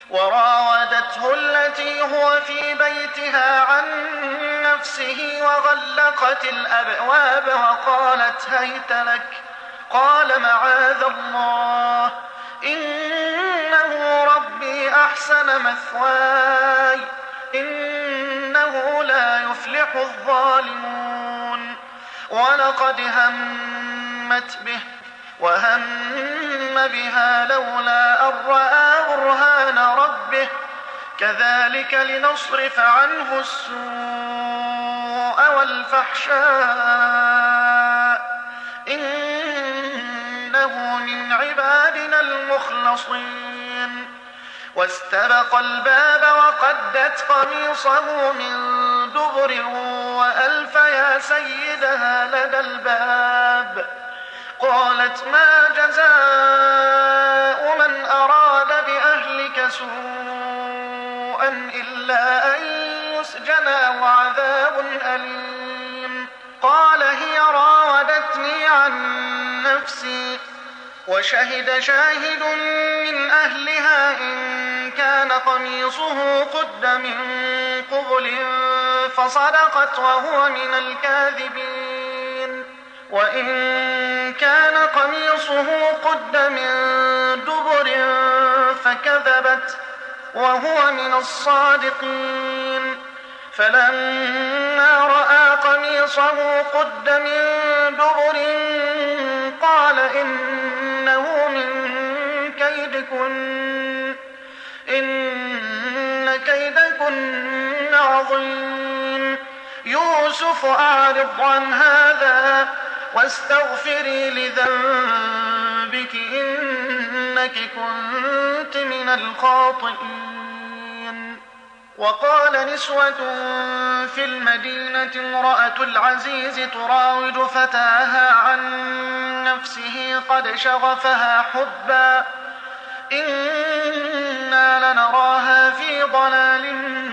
وراودته التي هو في بيتها عن نفسه وغلقت الأبواب وقالت هيت لك. قال معاذ الله إنه ربي أحسن مثواي إنه لا يفلح الظالمون. ولقد همت به وهم بها لولا أن رأى برهان ربه كذلك لنصرف عنه السوء والفحشاء إنه من عبادنا المخلصين. واستبق الباب وقدت قميصه من دبر وألف يا سيدها لدى الباب. قالت ما جزاء من أراد بأهلك سوءا إلا أن يسجن أو عذاب أليم. قال هي راودتني عن نفسي وشهد شاهد من أهلها إن كان قميصه قد من قبل فصدقت وهو من الكاذبين وإن كان قميصه قد من دبر فكذبت وهو من الصادقين. فلما رأى قميصه قد من دبر قال إنه من كيدكن إن كيدكن عظيم. يوسف أعرض عن هذا واستغفري لذنبك إنك كنت من الخاطئين. وقال نسوة في المدينة امرأة العزيز تراود فتاها عن نفسه قد شغفها حبا إنا لنراها في ضلال